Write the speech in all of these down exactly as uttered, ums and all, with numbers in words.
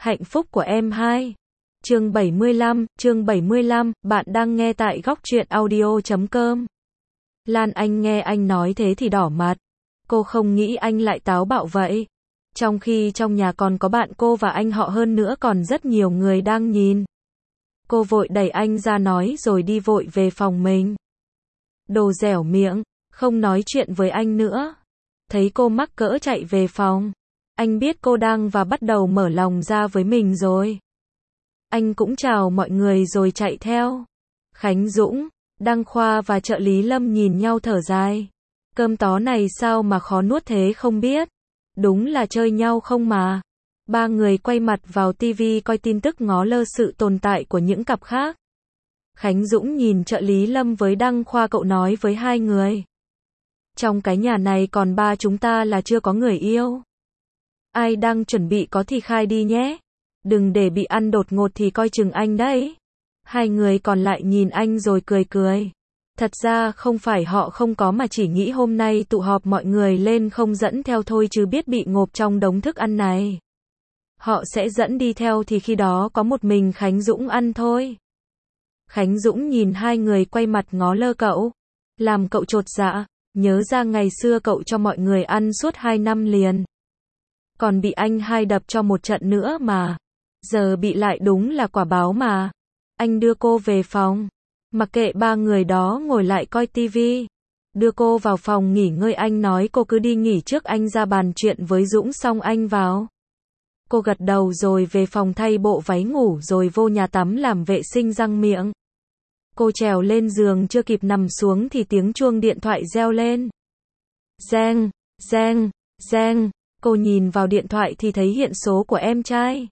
Hạnh phúc của em hai. Chương bảy mươi lăm, chương bảy mươi lăm, bạn đang nghe tại góc truyện audio chấm com. Lan Anh nghe anh nói thế thì đỏ mặt. Cô không nghĩ anh lại táo bạo vậy. Trong khi trong nhà còn có bạn cô và anh họ hơn nữa còn rất nhiều người đang nhìn. Cô vội đẩy anh ra nói rồi đi vội về phòng mình. Đồ dẻo miệng, không nói chuyện với anh nữa. Thấy cô mắc cỡ chạy về phòng. Anh biết cô đang và bắt đầu mở lòng ra với mình rồi. Anh cũng chào mọi người rồi chạy theo. Khánh Dũng, Đăng Khoa và trợ lý Lâm nhìn nhau thở dài. Cơm tó này sao mà khó nuốt thế không biết. Đúng là chơi nhau không mà. Ba người quay mặt vào tivi coi tin tức ngó lơ sự tồn tại của những cặp khác. Khánh Dũng nhìn trợ lý Lâm với Đăng Khoa, cậu nói với hai người. Trong cái nhà này còn ba chúng ta là chưa có người yêu. Ai đang chuẩn bị có thì khai đi nhé. Đừng để bị ăn đột ngột thì coi chừng anh đấy. Hai người còn lại nhìn anh rồi cười cười. Thật ra không phải họ không có mà chỉ nghĩ hôm nay tụ họp mọi người lên không dẫn theo thôi chứ biết bị ngộp trong đống thức ăn này. Họ sẽ dẫn đi theo thì khi đó có một mình Khánh Dũng ăn thôi. Khánh Dũng nhìn hai người quay mặt ngó lơ cậu. Làm cậu chột dạ, nhớ ra ngày xưa cậu cho mọi người ăn suốt hai năm liền. Còn bị anh hai đập cho một trận nữa mà. Giờ bị lại đúng là quả báo mà. Anh đưa cô về phòng. Mặc kệ ba người đó ngồi lại coi tivi. Đưa cô vào phòng nghỉ ngơi, anh nói cô cứ đi nghỉ trước, anh ra bàn chuyện với Dũng xong anh vào. Cô gật đầu rồi về phòng thay bộ váy ngủ rồi vô nhà tắm làm vệ sinh răng miệng. Cô trèo lên giường chưa kịp nằm xuống thì tiếng chuông điện thoại reo lên. Reng, reng, reng. Cô nhìn vào điện thoại thì thấy hiện số của em trai.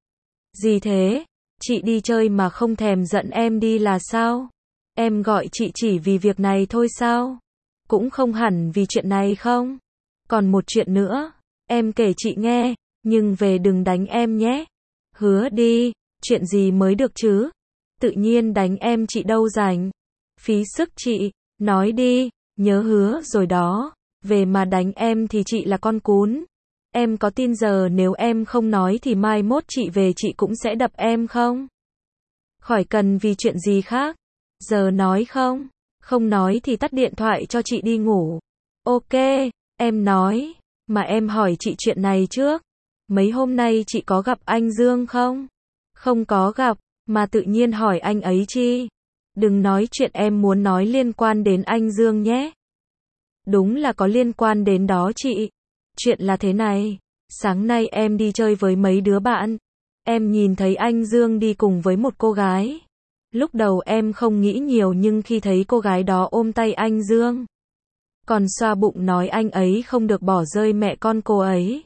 Gì thế? Chị đi chơi mà không thèm dẫn em đi là sao? Em gọi chị chỉ vì việc này thôi sao? Cũng không hẳn vì chuyện này không? Còn một chuyện nữa, em kể chị nghe, nhưng về đừng đánh em nhé. Hứa đi, chuyện gì mới được chứ? Tự nhiên đánh em chị đâu rảnh. Phí sức chị, nói đi, nhớ hứa rồi đó. Về mà đánh em thì chị là con cún. Em có tin giờ nếu em không nói thì mai mốt chị về chị cũng sẽ đập em không? Khỏi cần vì chuyện gì khác. Giờ nói không? Không nói thì tắt điện thoại cho chị đi ngủ. Ok, em nói. Mà em hỏi chị chuyện này trước. Mấy hôm nay chị có gặp anh Dương không? Không có gặp, mà tự nhiên hỏi anh ấy chi? Đừng nói chuyện em muốn nói liên quan đến anh Dương nhé. Đúng là có liên quan đến đó chị. Chuyện là thế này, sáng nay em đi chơi với mấy đứa bạn. Em nhìn thấy anh Dương đi cùng với một cô gái. Lúc đầu em không nghĩ nhiều nhưng khi thấy cô gái đó ôm tay anh Dương, còn xoa bụng nói anh ấy không được bỏ rơi mẹ con cô ấy.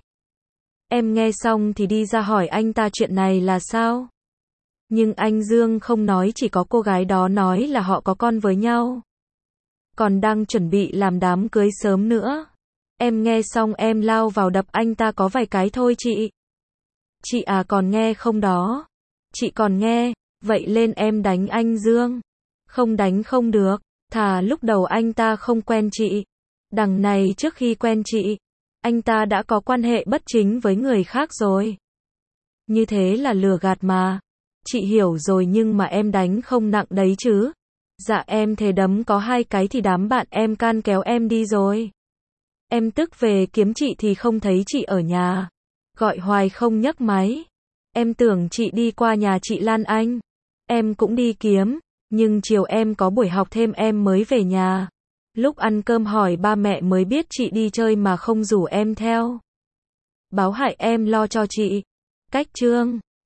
Em nghe xong thì đi ra hỏi anh ta chuyện này là sao. Nhưng anh Dương không nói, chỉ có cô gái đó nói là họ có con với nhau. Còn đang chuẩn bị làm đám cưới sớm nữa. Em nghe xong em lao vào đập anh ta có vài cái thôi chị. Chị à còn nghe không đó? Chị còn nghe, vậy lên em đánh anh Dương. Không đánh không được, thà lúc đầu anh ta không quen chị. Đằng này trước khi quen chị, anh ta đã có quan hệ bất chính với người khác rồi. Như thế là lừa gạt mà. Chị hiểu rồi nhưng mà em đánh không nặng đấy chứ. Dạ em thề đấm có hai cái thì đám bạn em can kéo em đi rồi. Em tức về kiếm chị thì không thấy chị ở nhà. Gọi hoài không nhấc máy. Em tưởng chị đi qua nhà chị Lan Anh. Em cũng đi kiếm, nhưng chiều em có buổi học thêm em mới về nhà. Lúc ăn cơm hỏi ba mẹ mới biết chị đi chơi mà không rủ em theo. Báo hại em lo cho chị. Cách chương